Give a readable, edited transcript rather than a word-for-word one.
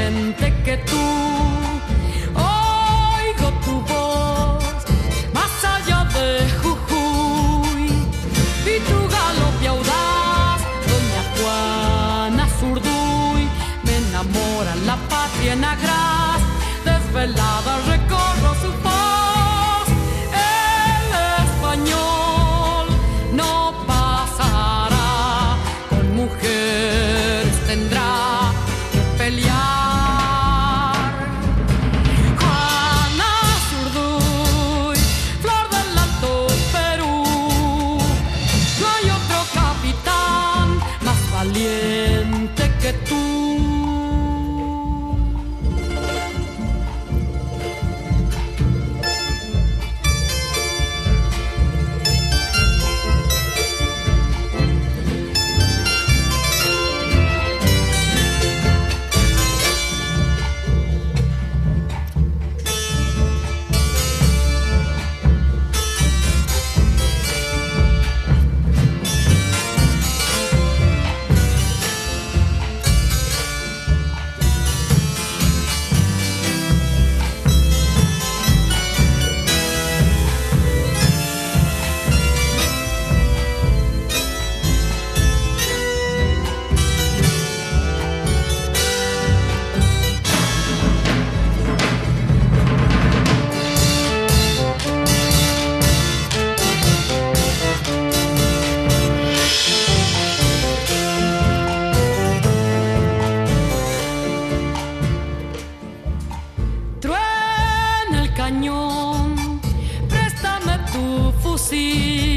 valiente que tú. Oigo tu voz más allá de Jujuy y tu galope audaz, doña Juana Zurduy. Me enamora la patria en agraz, desvelada recorro su voz. El español no pasará, con mujeres tendrá que pelear. Juana Zurduy, flor del Alto Perú, no hay otro capitán más valiente que tú. Truena el cañón, préstame tu fusil.